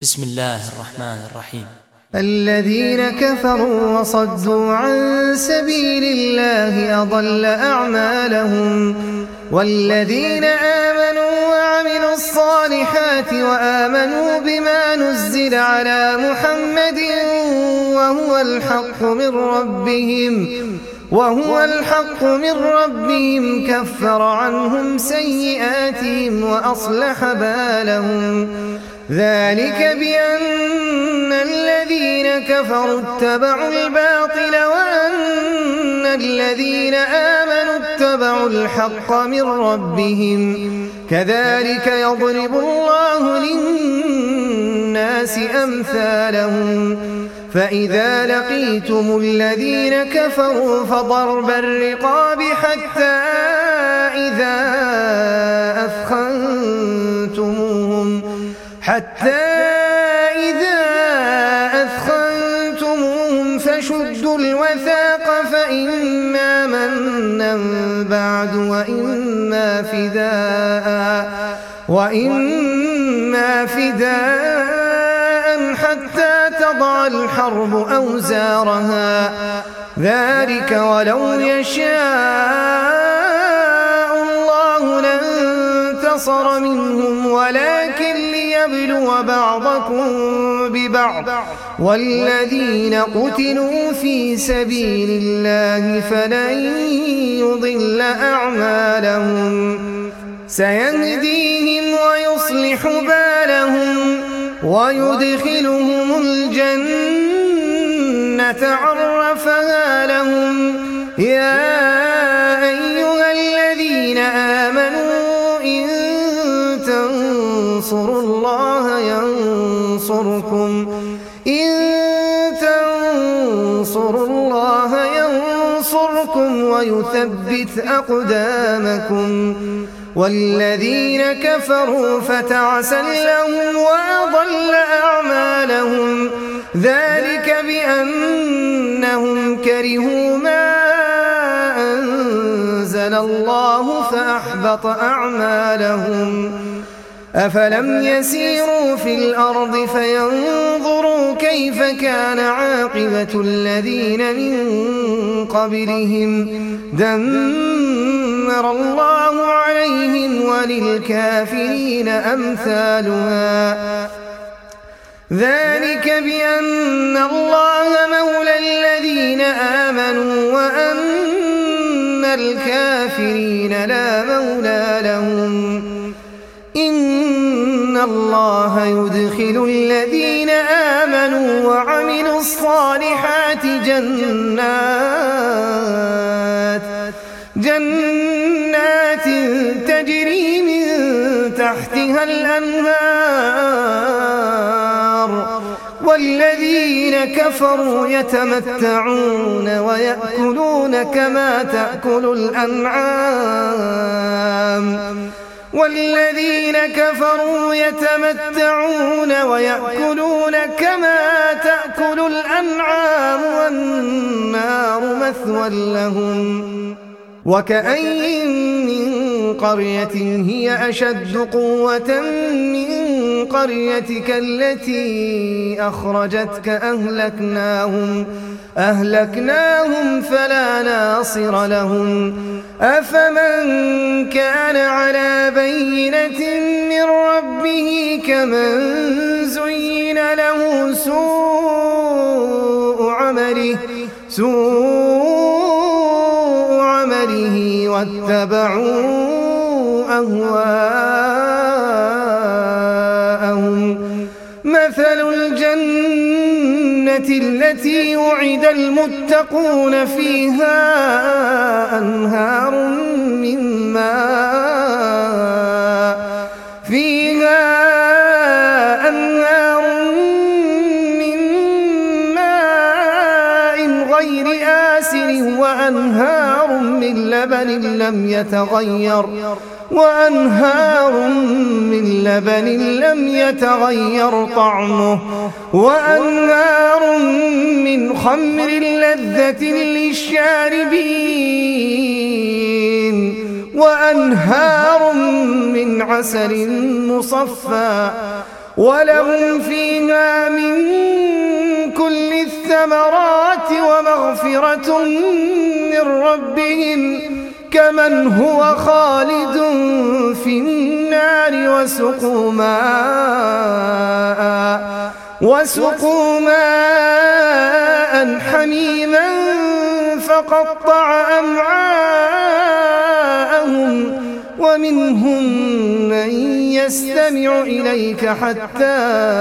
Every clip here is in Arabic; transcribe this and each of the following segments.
بسم الله الرحمن الرحيم. الذين كفروا وصدوا عن سبيل الله أضل أعمالهم والذين آمنوا وعملوا الصالحات وآمنوا بما نزل على محمد وهو الحق من ربهم كفر عنهم سيئاتهم وأصلح بالهم ذلك بأن الذين كفروا اتبعوا الباطل وأن الذين آمنوا اتبعوا الحق من ربهم كذلك يضرب الله للناس أمثالهم فإذا لقيتم الذين كفروا فضرب الرقاب حتى إذا أثخنتموهم فشدوا الوثاق فإما منا بعد وإما فداء حتى تضع الحرب أوزارها ذلك ولو يشاء الله لانتصر منهم ولكن ليبلو بعضكم ببعض والذين قتلوا في سبيل الله فلن يضل أعمالهم سيهديهم ويصلح بالهم ويدخلهم الجنة عرفها لهم يا أيها الذين آمنوا إن تنصروا الله ينصركم ويثبت أقدامكم والذين كفروا فتعسا لهم وأضل أعمالهم ذلك بأنهم كرهوا ما أنزل الله فأحبط أعمالهم أفلم يسيروا في الأرض فينظروا كيف كان عاقبة الذين من قبلهم دمر الله عليهم وللكافرين أمثالها ذلك بأن الله مولى الذين آمنوا وأن الكافرين لا مولى لهم إن الله يدخل الذين آمنوا وعملوا الصالحات جنات تجري من تحتها الأنهار والذين كفروا يتمتعون ويأكلون كما تأكل الأنعام والنار مثوى لهم وكأين من قرية هي أشد قوة من قريتك التي أخرجتك أهلكناهم فلا ناصر لهم أفمن كان على بينة من ربه كمن زين له سوء عمله واتبعوا أهواءهم مثل الجنة التي وعد المتقون فيها أنهار من ماء غير آسن وأنهار من لبن لم يتغير طعمه وأنهار من خمر لذة للشاربين وأنهار من عسل مصفى ولهم فيها من كل الثمرات ومغفرة من ربهم كمن هو خالد في النار وسقوا ماء حميما فقطع أمعاءهم ومنهم من يستمع إليك حتى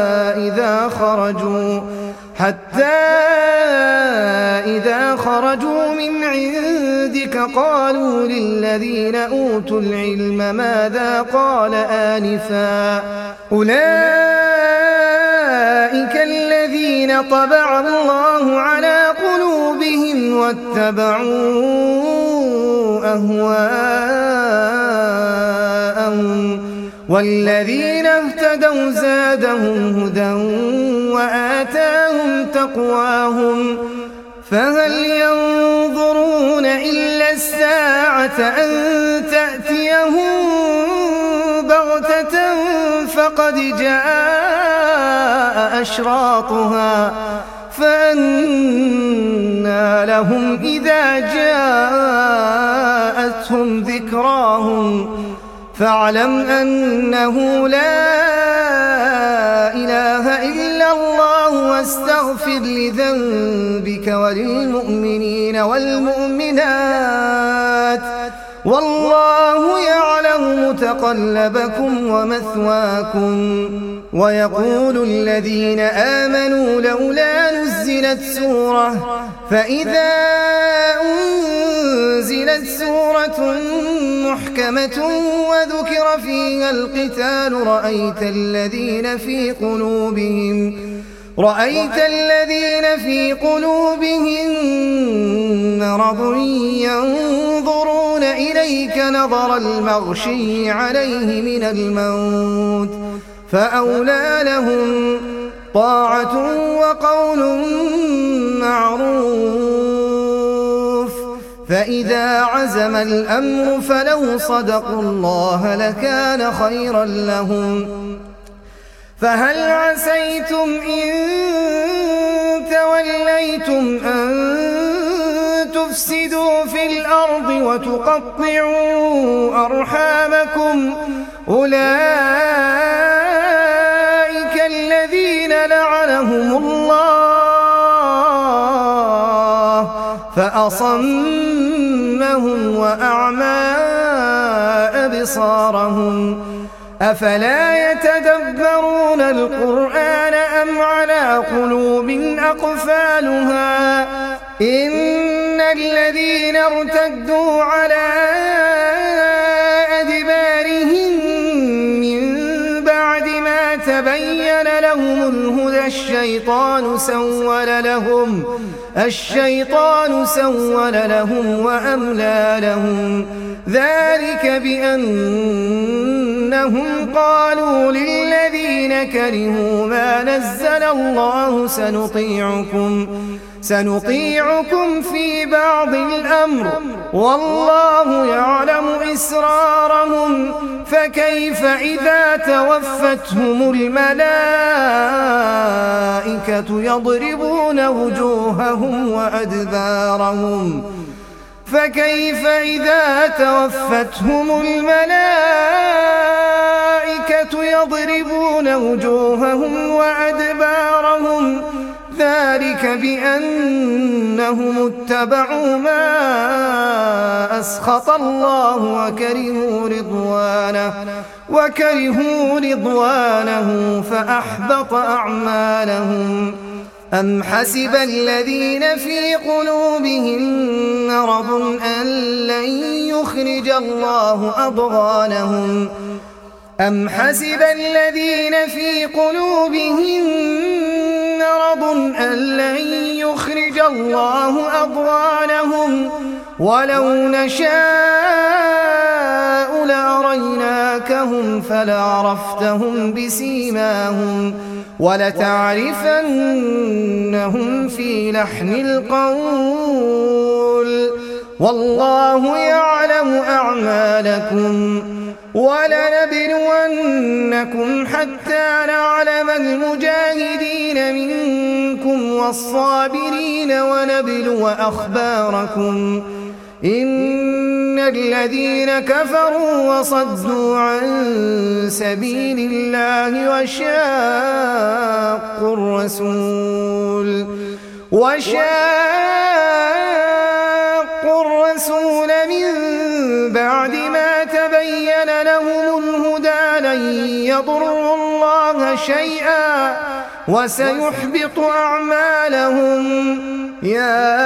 إذا خرجوا من عندك قالوا للذين أوتوا العلم ماذا قال آنفا أولئك الذين طبع الله على قلوبهم واتبعوا أهواءهم والذين اهتدوا زادهم هدى وآتاهم تقواهم فهل ينظرون إلا الساعة أن تأتيهم بغتة فقد جاء أشراطها فأنى لهم إذا جاءتهم ذكراهم فاعلم أنه لا إله إلا الله واستغفر لذنبك وللمؤمنين والمؤمنات والله يعلم متقلبكم ومثواكم ويقول الذين آمنوا لولا نزلت سورة فإذا أنزلت سورة محكمة وذكر فيها القتال رأيت الذين في قلوبهم مرض ينظرون إليك نظر المغشي عليه من الموت فأولى لهم طاعة وقول معروف فإذا عزم الأمر فلو صدقوا الله لكان خيرا لهم فهل عسيتم إن توليتم أن تفسدوا في الأرض وتقطعوا أرحامكم أولئك الذين لعنهم الله فأصمهم وأعمى أبصارهم أفلا يتدبرون القرآن أم على قلوب أقفالها إن الذين ارتدوا على أدبارهم من بعد ما تبين لهم الهدى الشيطان سول لهم وأملى لهم ذلك بأنهم قالوا للذين كرهوا ما نزل الله سنطيعكم في بعض الأمر والله يعلم إسرارهم فكيف إذا توفتهم الملائكة يضربون وجوههم وأدبارهم ذلك بأنهم اتبعوا ما أسخط الله وكرهوا رضوانه فأحبط أعمالهم أم حسب الذين في قلوبهم مرض أن لن يخرج الله أضغانهم ولو نشاء لأريناكهم فلعرفتهم بسيماهم ولتعرفنهم في لحن القول والله يعلم أعمالكم ولنبلونكم حتى نعلم المجاهدين منكم والصابرين ونبلو أخباركم إن الذين كفروا وصدوا عن سبيل الله وشاقوا الرسول من بعد ما تبين لهم الهدى لن يضروا الله شيئا وسيحبط أعمالهم. يا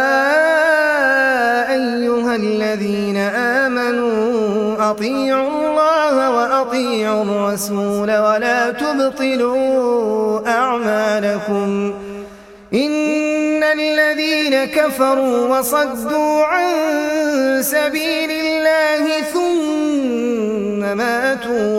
أيها الذين آمنوا أطيعوا الله وأطيعوا الرسول ولا تبطلوا أعمالكم إن الذين كفروا وصدوا عن سبيل الله ثم ماتوا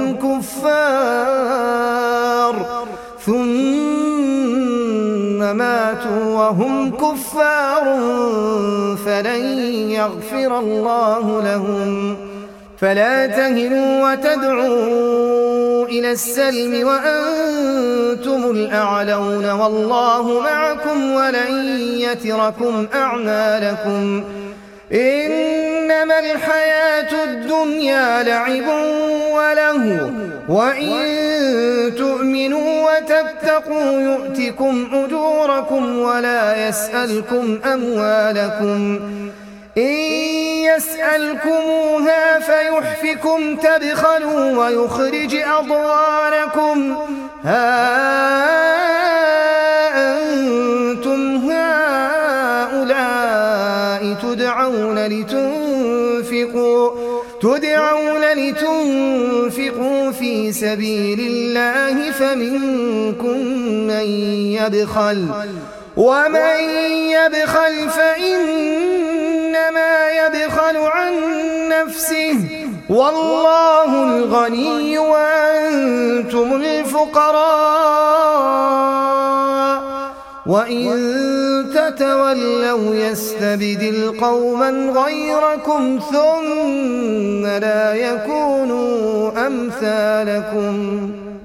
وهم كفار فلن يغفر الله لهم. فلا تهنوا وتدعوا إلى السلم وأنتم الأعلون والله معكم ولن يتركم أعمالكم. إنما الحياة الدنيا لعب ولهو وإن تؤمنوا وتتقوا يؤتكم أجوركم ولا يسألكم أموالكم. إن يسألكموها فيحفكم تبخلوا ويخرج أضغانكم. ها أنتم هؤلاء تدعون لتنفقوا في سبيل الله فمنكم من يبخل ومن يبخل فإنما يبخل عن نفسه والله الغني وأنتم الفقراء وإن تتولوا يستبدل قوما غيركم ثم لا يكونوا أمثالكم.